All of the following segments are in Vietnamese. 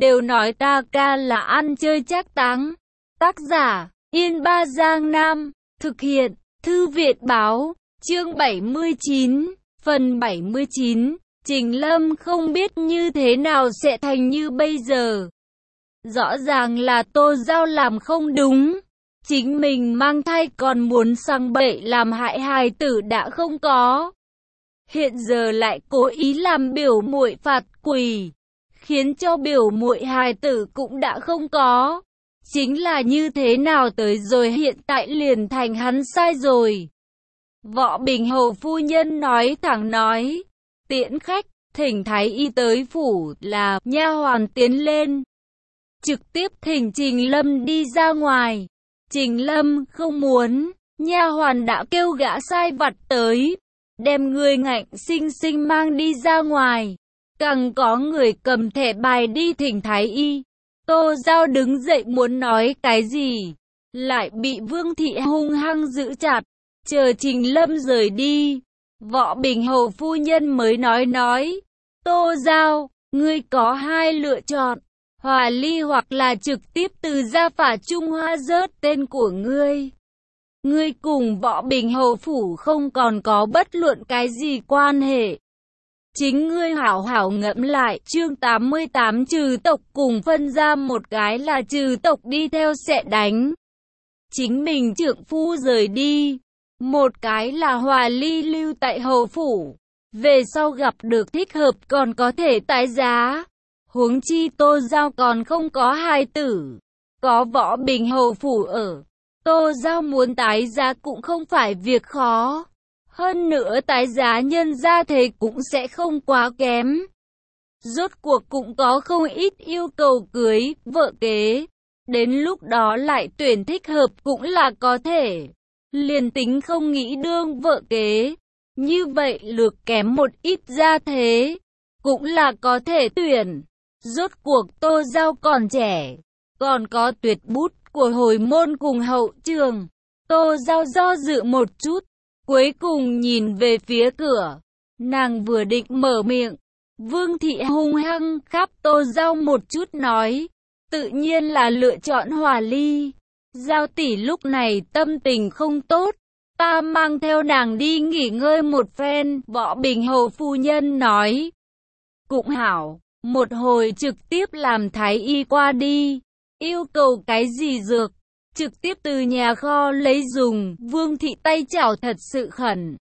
đều nói ta ca là ăn chơi trác táng. Tác giả, Yên Ba Giang Nam, thực hiện, Thư viện báo, chương 79, phần 79, Trình Lâm không biết như thế nào sẽ thành như bây giờ. Rõ ràng là Tô Giao làm không đúng, chính mình mang thai còn muốn sang bậy làm hại hài tử đã không có. Hiện giờ lại cố ý làm biểu muội phạt quỳ, khiến cho biểu muội hài tử cũng đã không có. Chính là như thế nào tới rồi hiện tại liền thành hắn sai rồi. Võ Bình Hầu phu nhân nói thẳng nói, tiễn khách, thỉnh thái y tới phủ là nha hoàn tiến lên. Trực tiếp thỉnh Trình Lâm đi ra ngoài. Trình Lâm không muốn, nha hoàn đã kêu gã sai vặt tới, đem người ngạnh sinh sinh mang đi ra ngoài. Càng có người cầm thẻ bài đi thỉnh thái y. Tô Giao đứng dậy muốn nói cái gì, lại bị Vương Thị hung hăng giữ chặt. Chờ Trình Lâm rời đi, Võ Bình Hầu phu nhân mới nói, Tô Giao, ngươi có hai lựa chọn, hòa ly hoặc là trực tiếp từ gia phả Trung Hoa rớt tên của ngươi. Ngươi cùng Võ Bình Hầu phủ không còn có bất luận cái gì quan hệ. Chính ngươi hảo hảo ngẫm lại, chương 88 trừ tộc cùng phân ra một cái là trừ tộc đi theo sẽ đánh chính mình trượng phu rời đi, một cái là hòa ly lưu tại hầu phủ, về sau gặp được thích hợp còn có thể tái giá. Huống chi Tô Giao còn không có hài tử, có Võ Bình Hầu phủ ở, Tô Giao muốn tái giá cũng không phải việc khó. Hơn nữa tái giá nhân gia thế cũng sẽ không quá kém. Rốt cuộc cũng có không ít yêu cầu cưới, vợ kế. Đến lúc đó lại tuyển thích hợp cũng là có thể. Liền tính không nghĩ đương vợ kế. Như vậy lược kém một ít gia thế, cũng là có thể tuyển. Rốt cuộc Tô Giao còn trẻ, còn có tuyệt bút của hồi môn cùng hậu trường. Tô Giao do dự một chút, cuối cùng nhìn về phía cửa. Nàng vừa định mở miệng, Vương Thị hung hăng khắp Tô Giao một chút nói, tự nhiên là lựa chọn hòa ly. Giao tỷ lúc này tâm tình không tốt, ta mang theo nàng đi nghỉ ngơi một phen. Võ Bình Hầu phu nhân nói, cũng hảo, một hồi trực tiếp làm thái y qua đi, yêu cầu cái gì dược, trực tiếp từ nhà kho lấy dùng. Vương Thị tay chảo thật sự khẩn,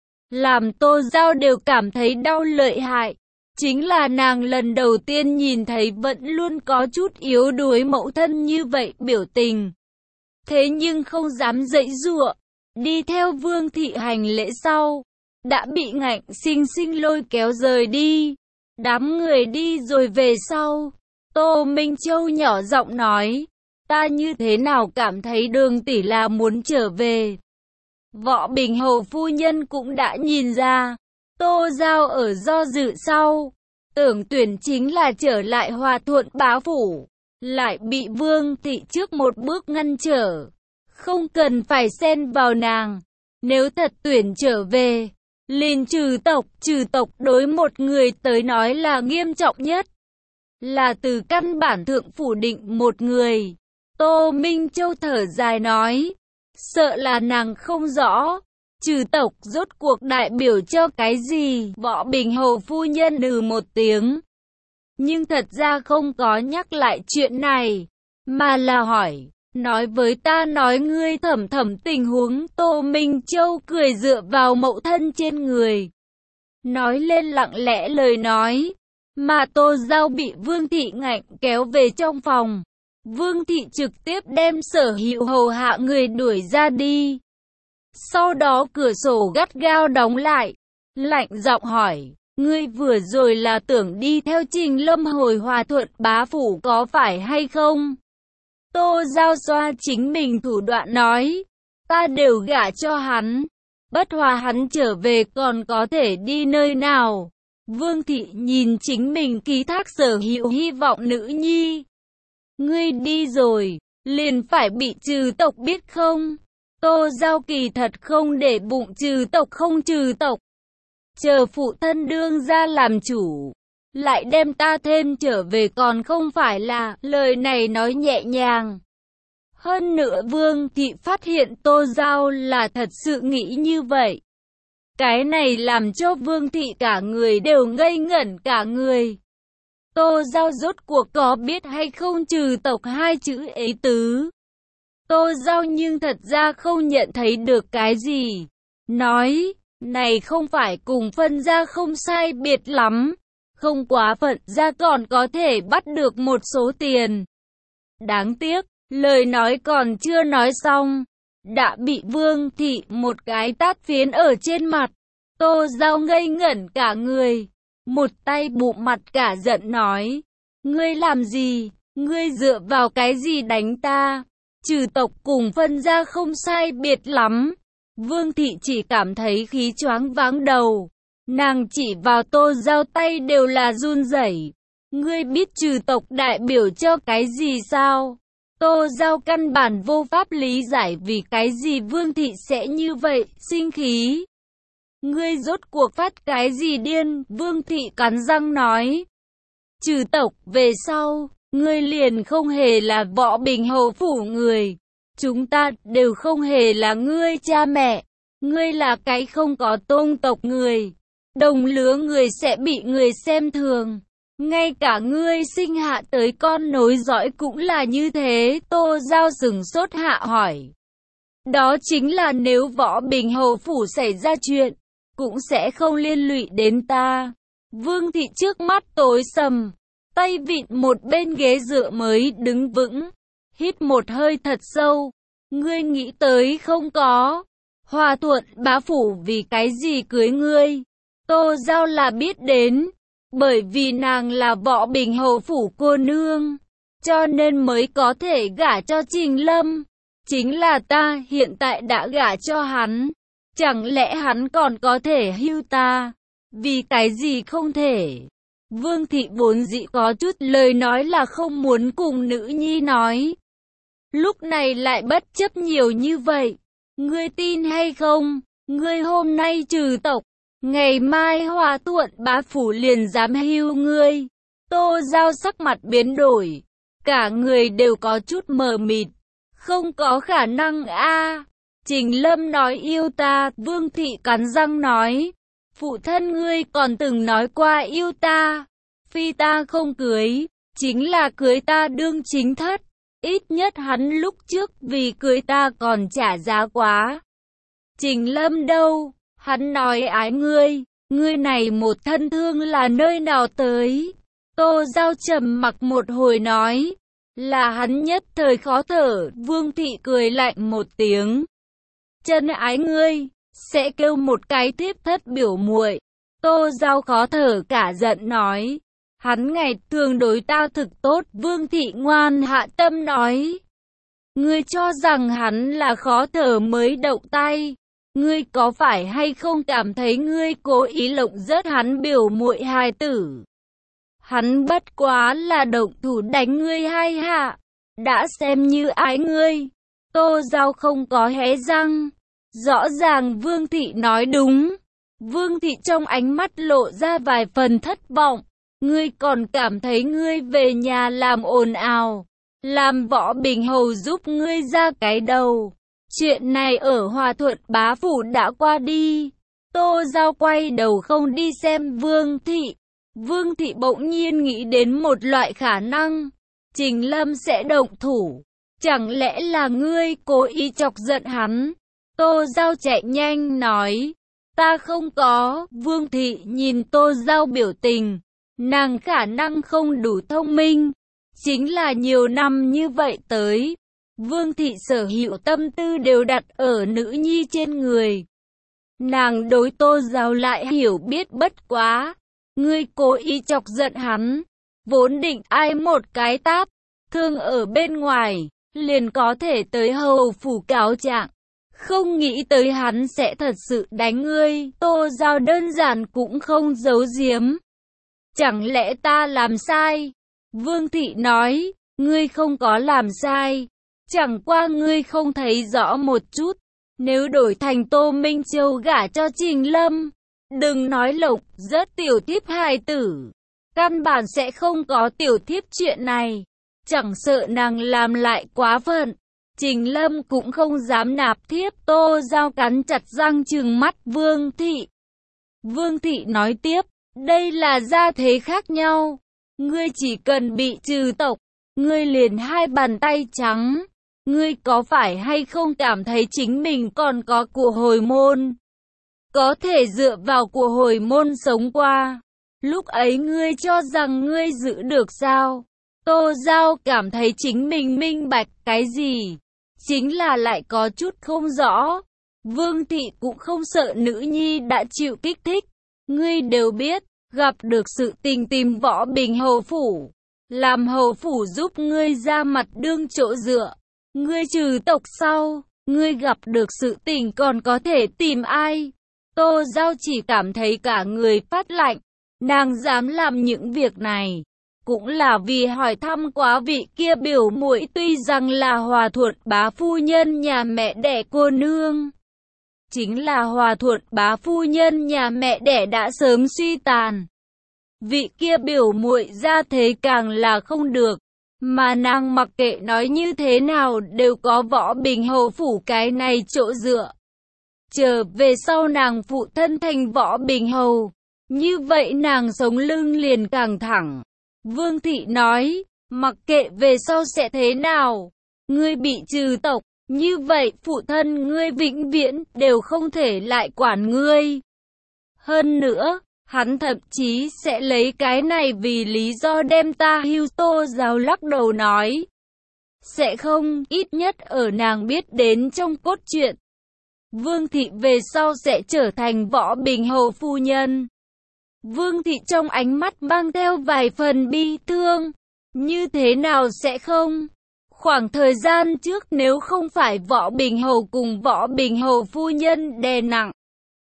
làm Tô Giao đều cảm thấy đau lợi hại. Chính là nàng lần đầu tiên nhìn thấy vẫn luôn có chút yếu đuối mẫu thân như vậy biểu tình. Thế nhưng không dám dãy giụa, đi theo Vương Thị hành lễ sau, đã bị ngạnh sinh sinh lôi kéo rời đi. Đám người đi rồi về sau, Tô Minh Châu nhỏ giọng nói, ta như thế nào cảm thấy Đường tỷ là muốn trở về. Võ Bình Hầu phu nhân cũng đã nhìn ra, Tô Giao ở do dự sau, tưởng tuyển chính là trở lại Hòa Thuận bá phủ, lại bị Vương Thị trước một bước ngăn trở. Không cần phải xen vào nàng, nếu thật tuyển trở về, liền trừ tộc đối một người tới nói là nghiêm trọng nhất, là từ căn bản thượng phủ định một người. Tô Minh Châu thở dài nói, sợ là nàng không rõ, trừ tộc rốt cuộc đại biểu cho cái gì. Võ Bình Hầu phu nhân một tiếng, nhưng thật ra không có nhắc lại chuyện này, mà là hỏi, nói với ta nói ngươi thẩm tình huống. Tô Minh Châu cười dựa vào mẫu thân trên người, nói lên lặng lẽ lời nói, mà Tô Giao bị Vương Thị ngạnh kéo về trong phòng. Vương Thị trực tiếp đem sở hữu hầu hạ người đuổi ra đi. Sau đó cửa sổ gắt gao đóng lại, lạnh giọng hỏi, ngươi vừa rồi là tưởng đi theo Trình Lâm hồi Hòa Thuận bá phủ có phải hay không? Tô Giao xoa chính mình thủ đoạn nói, ta đều gả cho hắn, bất hòa hắn trở về còn có thể đi nơi nào? Vương Thị nhìn chính mình ký thác sở hữu hy vọng nữ nhi. Ngươi đi rồi, liền phải bị trừ tộc biết không? Tô Giao kỳ thật không để bụng trừ tộc không trừ tộc. Chờ phụ thân đương ra làm chủ, lại đem ta thêm trở về còn không phải là, lời này nói nhẹ nhàng. Hơn nữa Vương Thị phát hiện Tô Giao là thật sự nghĩ như vậy. Cái này làm cho Vương Thị cả người đều ngây ngẩn cả người. Tô Giao rốt cuộc có biết hay không trừ tộc hai chữ ấy tứ. Tô Giao nhưng thật ra không nhận thấy được cái gì. Nói, này không phải cùng phân gia không sai biệt lắm. Không quá phận ra còn có thể bắt được một số tiền. Đáng tiếc, lời nói còn chưa nói xong. Đã bị Vương Thị một cái tát phiến ở trên mặt. Tô Giao ngây ngẩn cả người. Một tay bụm mặt cả giận nói. Ngươi làm gì? Ngươi dựa vào cái gì đánh ta? Trừ tộc cùng phân gia không sai biệt lắm. Vương Thị chỉ cảm thấy khí choáng váng đầu. Nàng chỉ vào Tô Giao tay đều là run rẩy. Ngươi biết trừ tộc đại biểu cho cái gì sao? Tô Giao căn bản vô pháp lý giải vì cái gì Vương Thị sẽ như vậy, sinh khí. Ngươi rốt cuộc phát cái gì điên? Vương Thị cắn răng nói. Trừ tộc về sau, ngươi liền không hề là Võ Bình Hầu phủ người. Chúng ta đều không hề là ngươi cha mẹ. Ngươi là cái không có tôn tộc người. Đồng lứa người sẽ bị người xem thường. Ngay cả ngươi sinh hạ tới con nối dõi cũng là như thế. Tô Giao sửng sốt hạ hỏi. Đó chính là nếu Võ Bình Hầu phủ xảy ra chuyện, cũng sẽ không liên lụy đến ta. Vương Thị trước mắt tối sầm, tay vịn một bên ghế dựa mới đứng vững, hít một hơi thật sâu. Ngươi nghĩ tới không có? Hòa Thuận bá phủ vì cái gì cưới ngươi? Tô Giao là biết đến, bởi vì nàng là Võ Bình Hầu phủ cô nương, cho nên mới có thể gả cho Trình Lâm. Chính là ta hiện tại đã gả cho hắn. Chẳng lẽ hắn còn có thể hưu ta? Vì cái gì không thể? Vương Thị vốn dĩ có chút lời nói là không muốn cùng nữ nhi nói. Lúc này lại bất chấp nhiều như vậy. Ngươi tin hay không? Ngươi hôm nay trừ tộc, ngày mai Hòa Thuận bá phủ liền dám hưu ngươi. Tô Giao sắc mặt biến đổi. Cả người đều có chút mờ mịt. Không có khả năng a. Trình Lâm nói yêu ta, Vương Thị cắn răng nói. Phụ thân ngươi còn từng nói qua yêu ta. Phi ta không cưới, chính là cưới ta đương chính thất. Ít nhất hắn lúc trước vì cưới ta còn trả giá quá. Trình Lâm đâu? Hắn nói ái ngươi. Ngươi này một thân thương là nơi nào tới? Tô Giao trầm mặc một hồi nói. Là hắn nhất thời khó thở. Vương Thị cười lạnh một tiếng. Chân ái ngươi, sẽ kêu một cái thiếp thất biểu muội. Tô Giao khó thở cả giận nói. Hắn ngày thường đối ta thực tốt. Vương Thị ngoan hạ tâm nói. Ngươi cho rằng hắn là khó thở mới động tay. Ngươi có phải hay không cảm thấy ngươi cố ý lộng rớt hắn biểu muội hài tử? Hắn bất quá là động thủ đánh ngươi hai hạ. Đã xem như ái ngươi. Tô Giao không có hé răng. Rõ ràng Vương Thị nói đúng. Vương Thị trong ánh mắt lộ ra vài phần thất vọng. Ngươi còn cảm thấy ngươi về nhà làm ồn ào, làm Võ Bình Hầu giúp ngươi ra cái đầu. Chuyện này ở Hòa Thuận bá phủ đã qua đi. Tô Giao quay đầu không đi xem Vương Thị. Vương Thị bỗng nhiên nghĩ đến một loại khả năng. Trình Lâm sẽ động thủ. Chẳng lẽ là ngươi cố ý chọc giận hắn? Tô Giao chạy nhanh nói. Ta không có. Vương Thị nhìn Tô Giao biểu tình. Nàng khả năng không đủ thông minh. Chính là nhiều năm như vậy tới. Vương Thị sở hữu tâm tư đều đặt ở nữ nhi trên người. Nàng đối Tô Giao lại hiểu biết bất quá. Ngươi cố ý chọc giận hắn. Vốn định ai một cái tát. Thương ở bên ngoài. Liền có thể tới hầu phủ cáo trạng. Không nghĩ tới hắn sẽ thật sự đánh ngươi. Tô Giao đơn giản cũng không giấu giếm. Chẳng lẽ ta làm sai? Vương Thị nói. Ngươi không có làm sai. Chẳng qua ngươi không thấy rõ một chút. Nếu đổi thành Tô Minh Châu gả cho Trình Lâm, đừng nói lộc rất tiểu thiếp hài tử. Căn bản sẽ không có tiểu thiếp chuyện này. Chẳng sợ nàng làm lại quá phận, Trình Lâm cũng không dám nạp thiếp. Tô Giao cắn chặt răng trừng mắt Vương Thị. Vương Thị nói tiếp, đây là gia thế khác nhau. Ngươi chỉ cần bị trừ tộc, ngươi liền hai bàn tay trắng. Ngươi có phải hay không cảm thấy chính mình còn có của hồi môn? Có thể dựa vào của hồi môn sống qua. Lúc ấy ngươi cho rằng ngươi giữ được sao? Tô Giao cảm thấy chính mình minh bạch cái gì? Chính là lại có chút không rõ. Vương Thị cũng không sợ nữ nhi đã chịu kích thích. Ngươi đều biết, gặp được sự tình tìm Võ Bình hầu phủ. Làm hầu phủ giúp ngươi ra mặt đương chỗ dựa. Ngươi trừ tộc sau, ngươi gặp được sự tình còn có thể tìm ai? Tô Giao chỉ cảm thấy cả người phát lạnh. Nàng dám làm những việc này, cũng là vì hỏi thăm quá vị kia biểu muội, tuy rằng là Hòa Thuận bá phu nhân nhà mẹ đẻ cô nương. Chính là Hòa Thuận bá phu nhân nhà mẹ đẻ đã sớm suy tàn. Vị kia biểu muội ra thế càng là không được, mà nàng mặc kệ nói như thế nào đều có Võ Bình hầu phủ cái này chỗ dựa. Chờ về sau nàng phụ thân thành Võ Bình hầu, như vậy nàng sống lưng liền càng thẳng. Vương Thị nói, mặc kệ về sau sẽ thế nào, ngươi bị trừ tộc, như vậy phụ thân ngươi vĩnh viễn đều không thể lại quản ngươi. Hơn nữa, hắn thậm chí sẽ lấy cái này vì lý do đem ta hưu. Tô Giao lắc đầu nói, sẽ không, ít nhất ở nàng biết đến trong cốt truyện. Vương Thị về sau sẽ trở thành Võ Bình hầu phu nhân. Vương Thị trong ánh mắt mang theo vài phần bi thương. Như thế nào sẽ không? Khoảng thời gian trước nếu không phải Võ Bình hầu cùng Võ Bình hầu phu nhân đè nặng,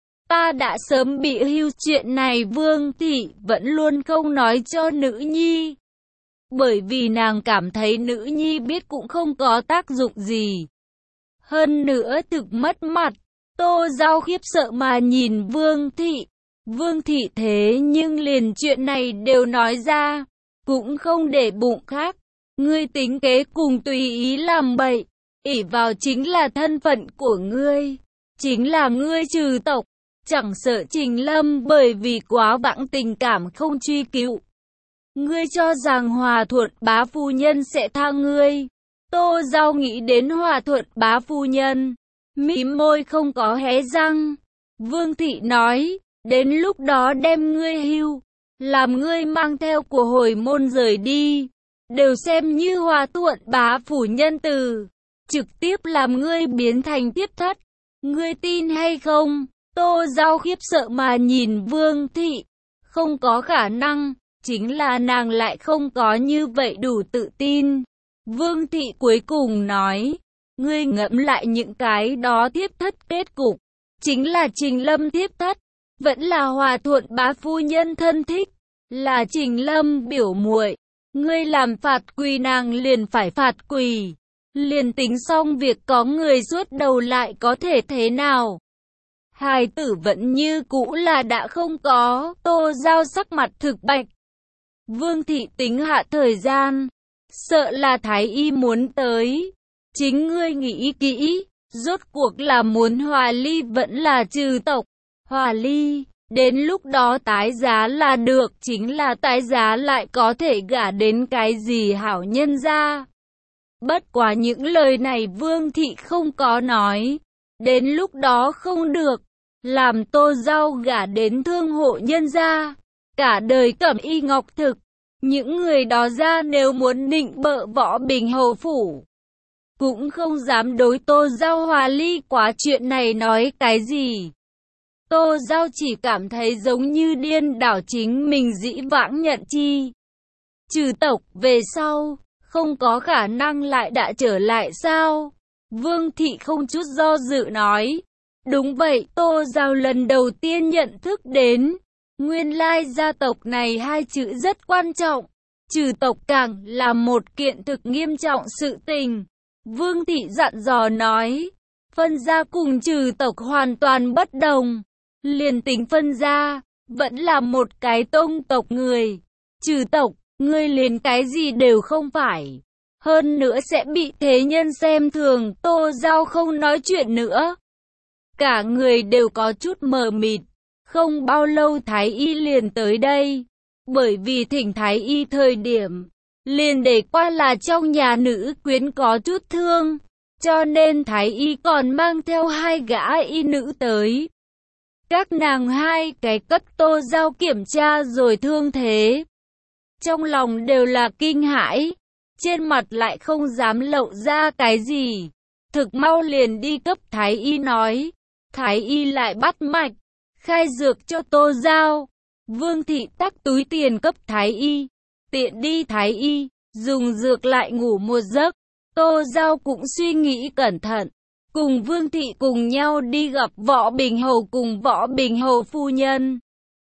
ta đã sớm bị hưu. Chuyện này Vương Thị vẫn luôn không nói cho nữ nhi, bởi vì nàng cảm thấy nữ nhi biết cũng không có tác dụng gì. Hơn nữa thực mất mặt. Tô Giao khiếp sợ mà nhìn Vương Thị. Vương Thị thế nhưng liền chuyện này đều nói ra, cũng không để bụng khác. Ngươi tính kế cùng tùy ý làm bậy, ỷ vào chính là thân phận của ngươi, chính là ngươi trừ tộc. Chẳng sợ Trình Lâm bởi vì quá vãng tình cảm không truy cứu. Ngươi cho rằng Hòa Thuận bá phu nhân sẽ tha ngươi. Tô Giao nghĩ đến Hòa Thuận bá phu nhân, mím môi không có hé răng. Vương Thị nói, đến lúc đó đem ngươi hưu, làm ngươi mang theo của hồi môn rời đi, đều xem như Hòa Thuận bá phủ nhân từ, trực tiếp làm ngươi biến thành tiếp thất. Ngươi tin hay không? Tô Giao khiếp sợ mà nhìn Vương Thị. Không có khả năng, chính là nàng lại không có như vậy đủ tự tin. Vương Thị cuối cùng nói, ngươi ngẫm lại những cái đó tiếp thất kết cục, chính là Trình Lâm tiếp thất, vẫn là Hòa Thuận bá phu nhân thân thích, là Trình Lâm biểu muội. Ngươi làm phạt quỳ nàng liền phải phạt quỳ, liền tính xong việc có người suốt đầu lại có thể thế nào? Hài tử vẫn như cũ là đã không có. Tô Giao sắc mặt thực bạch. Vương Thị tính hạ thời gian, sợ là Thái Y muốn tới. Chính ngươi nghĩ kỹ, rốt cuộc là muốn hòa ly vẫn là trừ tộc. Hòa ly, đến lúc đó tái giá là được, chính là tái giá lại có thể gả đến cái gì hảo nhân gia. Bất quá những lời này Vương Thị không có nói. Đến lúc đó không được, làm Tô Giao gả đến thương hộ nhân gia, cả đời cẩm y ngọc thực. Những người đó ra nếu muốn nịnh bợ Võ Bình hầu phủ, cũng không dám đối Tô Giao hòa ly. Quá chuyện này nói cái gì? Tô Giao chỉ cảm thấy giống như điên đảo chính mình dĩ vãng nhận chi. Trừ tộc về sau, không có khả năng lại đã trở lại sao? Vương Thị không chút do dự nói. Đúng vậy, Tô Giao lần đầu tiên nhận thức đến, nguyên lai gia tộc này hai chữ rất quan trọng. Trừ tộc càng là một kiện thực nghiêm trọng sự tình. Vương Thị dặn dò nói, phân gia cùng trừ tộc hoàn toàn bất đồng. Liền tính phân gia, vẫn là một cái tông tộc người. trừ tộc, ngươi liền cái gì đều không phải. Hơn nữa sẽ bị thế nhân xem thường. Tô Giao không nói chuyện nữa. Cả người đều có chút mờ mịt. Không bao lâu Thái Y liền tới đây. Bởi vì thỉnh Thái Y thời điểm, liền để qua là trong nhà nữ quyến có chút thương. Cho nên Thái Y còn mang theo 2 gã y nữ tới. Các nàng 2 cái cấp Tô Giao kiểm tra rồi thương thế. Trong lòng đều là kinh hãi. Trên mặt lại không dám lộ ra cái gì. Thực mau liền đi cấp Thái Y nói. Thái Y lại bắt mạch, khai dược cho Tô Giao. Vương thị tắc túi tiền cấp Thái Y. Tiện đi Thái Y, dùng dược lại ngủ một giấc. Tô Giao cũng suy nghĩ cẩn thận. Cùng Vương thị cùng nhau đi gặp Võ Bình Hầu cùng Võ Bình Hầu phu nhân.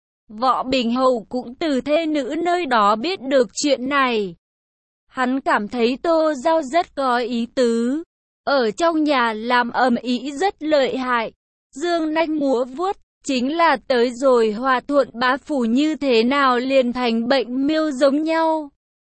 Võ Bình Hầu cũng từ thê nữ nơi đó biết được chuyện này. Hắn cảm thấy Tô Giao rất có ý tứ. Ở trong nhà làm ầm ĩ rất lợi hại. Dương nanh múa vuốt, chính là tới rồi Hòa Thuận bá phủ như thế nào liền thành bệnh miêu giống nhau.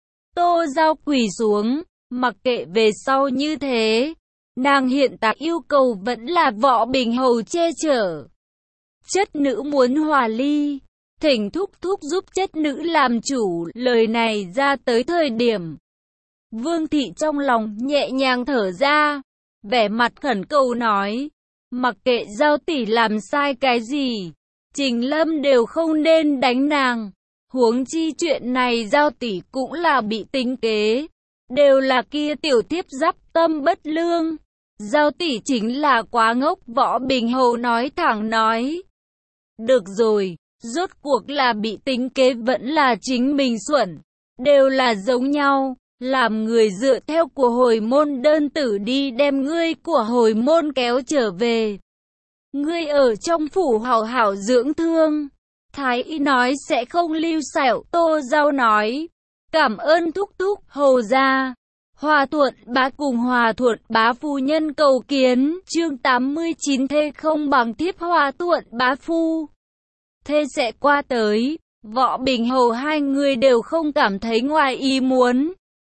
Tô Giao quỳ xuống, mặc kệ về sau như thế. Nàng hiện tại yêu cầu vẫn là Võ Bình Hầu che chở. Chất nữ muốn hòa ly, thỉnh thúc thúc giúp chất nữ làm chủ. Lời này ra tới thời điểm, Vương thị trong lòng nhẹ nhàng thở ra, vẻ mặt khẩn cầu nói, mặc kệ Giao tỷ làm sai cái gì, Trình Lâm đều không nên đánh nàng. Huống chi chuyện này Giao tỷ cũng là bị tính kế, đều là kia tiểu thiếp dắp tâm bất lương. Giao tỷ chính là quá ngốc. Võ Bình Hầu nói thẳng nói. Được rồi, rốt cuộc là bị tính kế vẫn là chính mình xuẩn, đều là giống nhau. Làm người dựa theo của hồi môn đơn tử đi đem ngươi của hồi môn kéo trở về. Ngươi ở trong phủ hảo hảo dưỡng thương. Thái Y nói sẽ không lưu sẹo. Tô Giao nói, cảm ơn thúc thúc. Hầu ra, Hòa Thuận bá cùng Hòa Thuận bá phu nhân cầu kiến. Chương 89 thê không bằng thiếp Hòa Thuận bá phu. Thê sẽ qua tới. Võ Bình Hầu 2 người đều không cảm thấy ngoài ý muốn.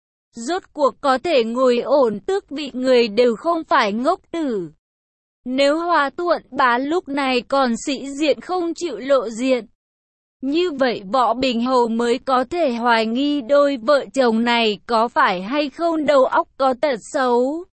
Rốt cuộc có thể ngồi ổn tước vị người đều không phải ngốc tử. Nếu Hòa Thuận bá lúc này còn sĩ diện không chịu lộ diện, như vậy Võ Bình Hầu mới có thể hoài nghi đôi vợ chồng này có phải hay không đầu óc có tật xấu.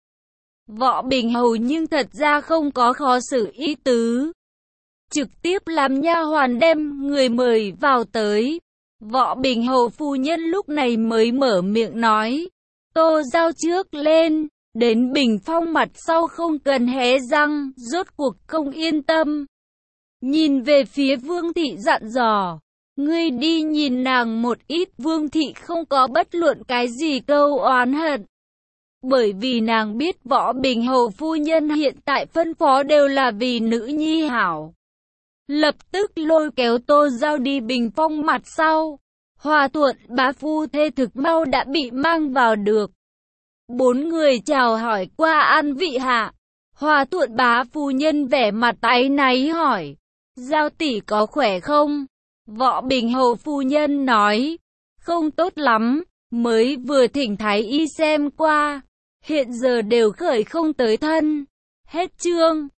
Võ Bình Hầu nhưng thật ra không có khó xử ý tứ, trực tiếp làm nha hoàn đem người mời vào tới. Võ Bình Hầu phu nhân lúc này mới mở miệng nói, Tô Giao trước lên, đến Bình Phong mặt sau không cần hé răng. Rốt cuộc không yên tâm, nhìn về phía Vương thị dặn dò, ngươi đi nhìn nàng một ít. Vương thị không có bất luận cái gì câu oán hận, bởi vì nàng biết Võ Bình Hầu phu nhân hiện tại phân phó đều là vì nữ nhi hảo. Lập tức lôi kéo Tô Giao đi Bình Phong mặt sau. Hòa Thuận bá phu thê thực mau đã bị mang vào được. 4 người chào hỏi qua an vị hạ. Hòa Thuận bá phu nhân vẻ mặt áy náy hỏi, Giao tỷ có khỏe không? Võ Bình Hầu phu nhân nói, không tốt lắm, mới vừa thỉnh Thái Y xem qua, hiện giờ đều khởi không tới thân. Hết chương.